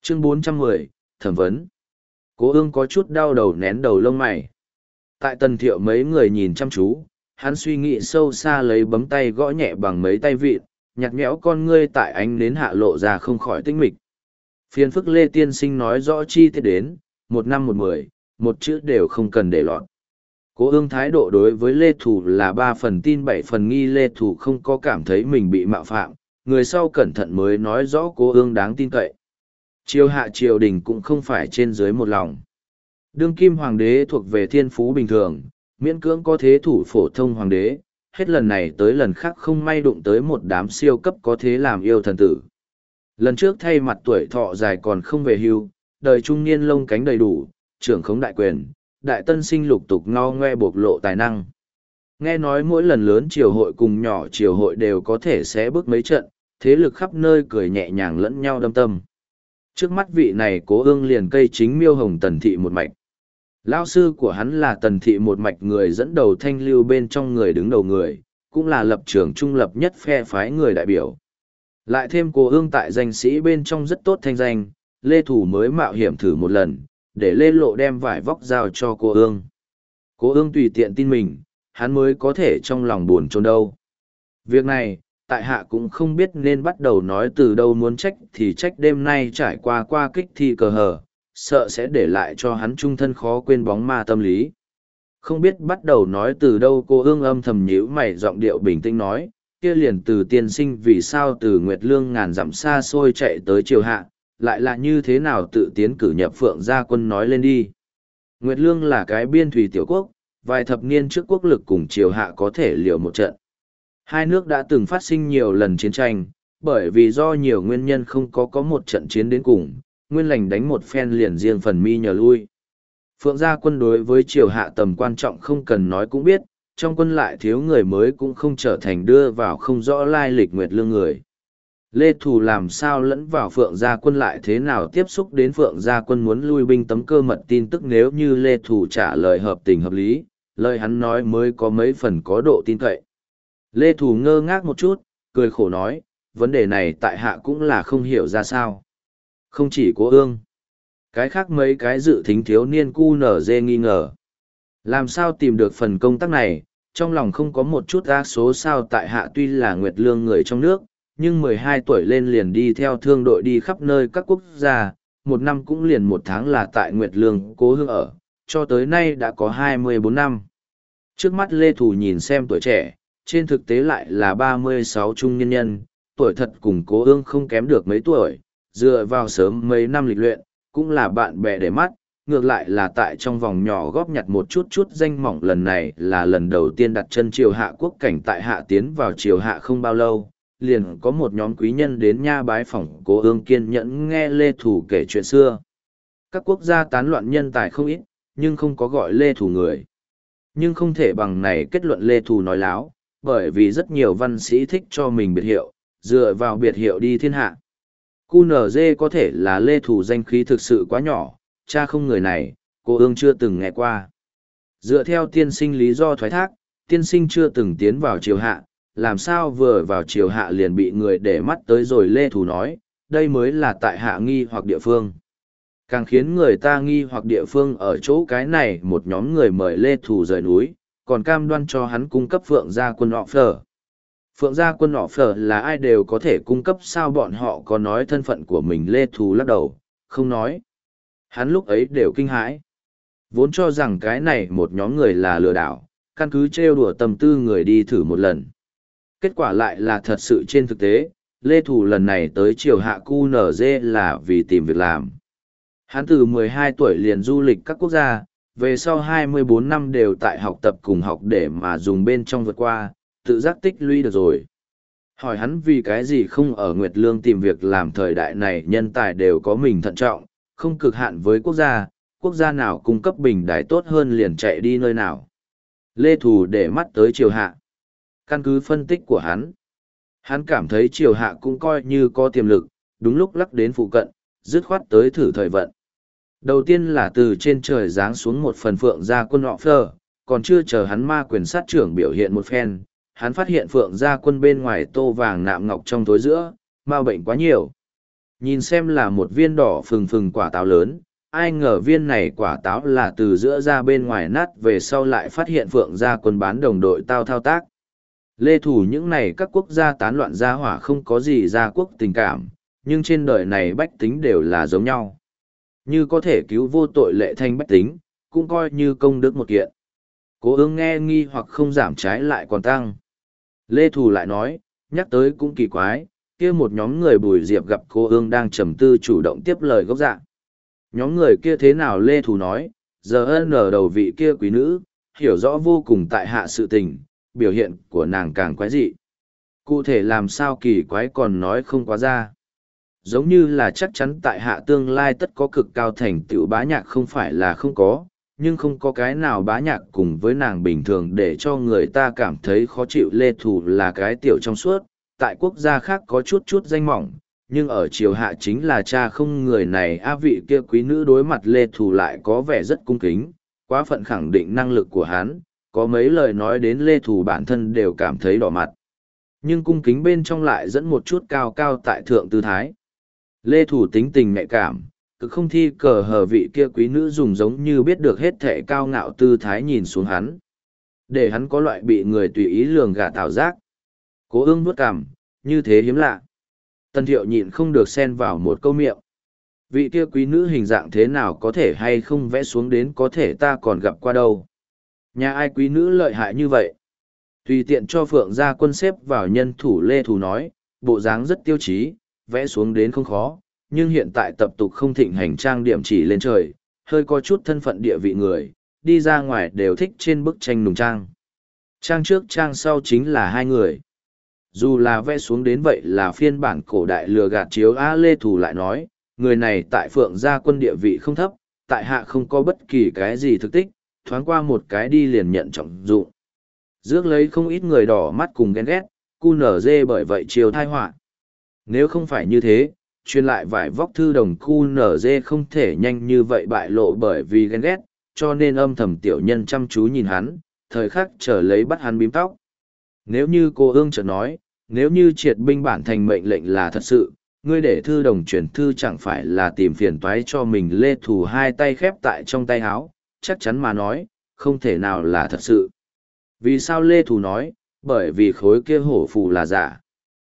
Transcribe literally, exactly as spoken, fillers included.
Chương bốn trăm mười, thẩm vấn. Cố ương có chút đau đầu nén đầu lông mày. Tại Tần Thiệu mấy người nhìn chăm chú, hắn suy nghĩ sâu xa lấy bấm tay gõ nhẹ bằng mấy tay vịn, nhặt nhẽo con ngươi tại ánh nến hạ lộ ra không khỏi tinh mịch. Phiền phức Lê Tiên Sinh nói rõ chi tiết đến, một năm một mười, một chữ đều không cần để lọt. Cố ương thái độ đối với Lê Thủ là ba phần tin bảy phần nghi. Lê Thủ không có cảm thấy mình bị mạo phạm, người sau cẩn thận mới nói rõ cố ương đáng tin cậy. Triều hạ triều đình cũng không phải trên dưới một lòng. Đương kim hoàng đế thuộc về thiên phú bình thường, miễn cưỡng có thế thủ phổ thông hoàng đế, hết lần này tới lần khác không may đụng tới một đám siêu cấp có thế làm yêu thần tử. Lần trước thay mặt tuổi thọ dài còn không về hưu, đời trung niên lông cánh đầy đủ, trưởng khống đại quyền, đại tân sinh lục tục ngao ngoe bộc lộ tài năng. Nghe nói mỗi lần lớn triều hội cùng nhỏ triều hội đều có thể sẽ bước mấy trận, thế lực khắp nơi cười nhẹ nhàng lẫn nhau đâm tâm. Trước mắt vị này cố ương liền cây chính miêu hồng Tần Thị một mạch. Lão sư của hắn là Tần Thị một mạch người dẫn đầu thanh lưu bên trong người đứng đầu người, cũng là lập trường trung lập nhất phe phái người đại biểu. Lại thêm cố ương tại danh sĩ bên trong rất tốt thanh danh, Lê Thủ mới mạo hiểm thử một lần, để Lê Lộ đem vải vóc giao cho cô ương. Cố ương tùy tiện tin mình, hắn mới có thể trong lòng buồn chôn đâu. Việc này, tại hạ cũng không biết nên bắt đầu nói từ đâu, muốn trách thì trách đêm nay trải qua qua kích thi cờ hờ, sợ sẽ để lại cho hắn trung thân khó quên bóng ma tâm lý. Không biết bắt đầu nói từ đâu, cô ương âm thầm nhíu mày, giọng điệu bình tĩnh nói, kia liền từ tiên sinh vì sao từ Nguyệt Lương ngàn dặm xa xôi chạy tới triều hạ, lại là như thế nào tự tiến cử nhập Phượng gia quân nói lên đi. Nguyệt Lương là cái biên thủy tiểu quốc, vài thập niên trước quốc lực cùng triều hạ có thể liều một trận. Hai nước đã từng phát sinh nhiều lần chiến tranh, bởi vì do nhiều nguyên nhân không có có một trận chiến đến cùng, nguyên lành đánh một phen liền riêng phần mi nhờ lui. Phượng gia quân đối với triều hạ tầm quan trọng không cần nói cũng biết, trong quân lại thiếu người mới cũng không trở thành đưa vào không rõ lai lịch Nguyệt Lương người. Lê Thù làm sao lẫn vào Phượng gia quân lại thế nào tiếp xúc đến Phượng gia quân muốn lui binh tấm cơ mật tin tức, nếu như Lê Thù trả lời hợp tình hợp lý, lời hắn nói mới có mấy phần có độ tin cậy. Lê Thù ngơ ngác một chút, cười khổ nói, vấn đề này tại hạ cũng là không hiểu ra sao. Không chỉ Cố ương, cái khác mấy cái dự thính thiếu niên cu nở dê nghi ngờ. Làm sao tìm được phần công tác này, trong lòng không có một chút ác số sao. Tại hạ tuy là Nguyệt Lương người trong nước, nhưng mười hai tuổi lên liền đi theo thương đội đi khắp nơi các quốc gia, một năm cũng liền một tháng là tại Nguyệt Lương cố hương ở, cho tới nay đã có hai mươi bốn năm. Trước mắt Lê Thù nhìn xem tuổi trẻ, trên thực tế lại là ba mươi sáu trung niên nhân, tuổi thật cùng Cố ương không kém được mấy tuổi, dựa vào sớm mấy năm lịch luyện, cũng là bạn bè để mắt, ngược lại là tại trong vòng nhỏ góp nhặt một chút chút danh mỏng. Lần này là lần đầu tiên đặt chân triều hạ quốc cảnh, tại hạ tiến vào triều hạ không bao lâu, liền có một nhóm quý nhân đến nha bái phỏng Cố ương, kiên nhẫn nghe Lê Thủ kể chuyện xưa. Các quốc gia tán loạn nhân tài không ít, nhưng không có gọi Lê Thủ người. Nhưng không thể bằng này kết luận Lê Thủ nói láo, bởi vì rất nhiều văn sĩ thích cho mình biệt hiệu, dựa vào biệt hiệu đi thiên hạ. cu en giê có thể là Lê Thủ danh khí thực sự quá nhỏ, cha không người này, Cố ương chưa từng nghe qua. Dựa theo tiên sinh lý do thoái thác, tiên sinh chưa từng tiến vào triều hạ, làm sao vừa vào triều hạ liền bị người để mắt tới rồi. Lê Thủ nói, đây mới là tại hạ nghi hoặc địa phương. Càng khiến người ta nghi hoặc địa phương ở chỗ cái này một nhóm người mời Lê Thủ rời núi, còn cam đoan cho hắn cung cấp Phượng gia quân họ phở. Phượng gia quân họ phở là ai đều có thể cung cấp sao, bọn họ có nói thân phận của mình? Lê Thủ lắc đầu, không nói. Hắn lúc ấy đều kinh hãi. Vốn cho rằng cái này một nhóm người là lừa đảo, căn cứ trêu đùa tâm tư người đi thử một lần. Kết quả lại là thật sự. Trên thực tế, Lê Thủ lần này tới triều hạ cu en giê là vì tìm việc làm. Hắn từ mười hai tuổi liền du lịch các quốc gia, về sau hai mươi bốn năm đều tại học tập cùng học để mà dùng bên trong vượt qua, tự giác tích lũy được rồi. Hỏi hắn vì cái gì không ở Nguyệt Lương tìm việc làm, thời đại này nhân tài đều có mình thận trọng, không cực hạn với quốc gia, quốc gia nào cung cấp bình đài tốt hơn liền chạy đi nơi nào. Lê Thủ để mắt tới triều hạ. Căn cứ phân tích của hắn, hắn cảm thấy triều hạ cũng coi như có tiềm lực, đúng lúc lắc đến phụ cận, dứt khoát tới thử thời vận. Đầu tiên là từ trên trời giáng xuống một phần Phượng gia quân họ phơ, còn chưa chờ hắn ma quyền sát trưởng biểu hiện một phen, hắn phát hiện Phượng gia quân bên ngoài tô vàng nạm ngọc trong tối giữa, ma bệnh quá nhiều. Nhìn xem là một viên đỏ phừng phừng quả táo lớn, ai ngờ viên này quả táo là từ giữa ra bên ngoài nát về sau lại phát hiện Phượng gia quân bán đồng đội tao thao tác. Lê Thủ những này các quốc gia tán loạn gia hỏa không có gì gia quốc tình cảm, nhưng trên đời này bách tính đều là giống nhau. Như có thể cứu vô tội lệ thanh bách tính, cũng coi như công đức một kiện. Cố ương nghe nghi hoặc không giảm trái lại còn tăng. Lê Thủ lại nói, nhắc tới cũng kỳ quái, kia một nhóm người Bùi Diệp gặp cô ương đang trầm tư chủ động tiếp lời gốc dạ. Nhóm người kia thế nào Lê Thủ nói, giờ ân ở đầu vị kia quý nữ, hiểu rõ vô cùng tại hạ sự tình, biểu hiện của nàng càng quái dị. Cụ thể làm sao kỳ quái còn nói không quá ra. Giống như là chắc chắn tại hạ tương lai tất có cực cao thành tựu bá nhạc không phải là không có, nhưng không có cái nào bá nhạc cùng với nàng bình thường để cho người ta cảm thấy khó chịu. Lê Thủ là cái tiểu trong suốt, tại quốc gia khác có chút chút danh mỏng, nhưng ở triều hạ chính là cha không người này. A vị kia quý nữ đối mặt Lê Thủ lại có vẻ rất cung kính, quá phận khẳng định năng lực của hắn, có mấy lời nói đến Lê Thủ bản thân đều cảm thấy đỏ mặt. Nhưng cung kính bên trong lại dẫn một chút cao cao tại thượng tư thái. Lê Thủ tính tình nhạy cảm, cực không thi cờ hờ vị kia quý nữ dùng giống như biết được hết thể cao ngạo tư thái nhìn xuống hắn. Để hắn có loại bị người tùy ý lường gạt ảo giác. Cố ương vuốt cằm, như thế hiếm lạ. Tân thiệu nhịn không được xen vào một câu miệng. Vị kia quý nữ hình dạng thế nào có thể hay không vẽ xuống đến có thể ta còn gặp qua đâu. Nhà ai quý nữ lợi hại như vậy? Tùy tiện cho Phượng gia quân xếp vào nhân thủ. Lê Thủ nói, bộ dáng rất tiêu chí, vẽ xuống đến không khó, nhưng hiện tại tập tục không thịnh hành trang điểm chỉ lên trời, hơi có chút thân phận địa vị người, đi ra ngoài đều thích trên bức tranh nùng trang. Trang trước trang sau chính là hai người. Dù là vẽ xuống đến vậy là phiên bản cổ đại lừa gạt chiếu. A Lê Thủ lại nói, người này tại Phượng gia quân địa vị không thấp, tại hạ không có bất kỳ cái gì thực tích, thoáng qua một cái đi liền nhận trọng dụng. Rước lấy không ít người đỏ mắt cùng ghen ghét, cu nở dê bởi vậy chiều thai họa. Nếu không phải như thế, truyền lại vải vóc thư đồng cu nở dê không thể nhanh như vậy bại lộ bởi vì ghen ghét, cho nên âm thầm tiểu nhân chăm chú nhìn hắn, thời khắc chờ lấy bắt hắn bím tóc. Nếu như cô ương chợt nói, nếu như triệt binh bản thành mệnh lệnh là thật sự, ngươi để thư đồng chuyển thư chẳng phải là tìm phiền toái cho mình. Lê Thủ hai tay khép tại trong tay áo, chắc chắn mà nói, không thể nào là thật sự. Vì sao Lê Thủ nói, bởi vì khối kia hổ phù là giả.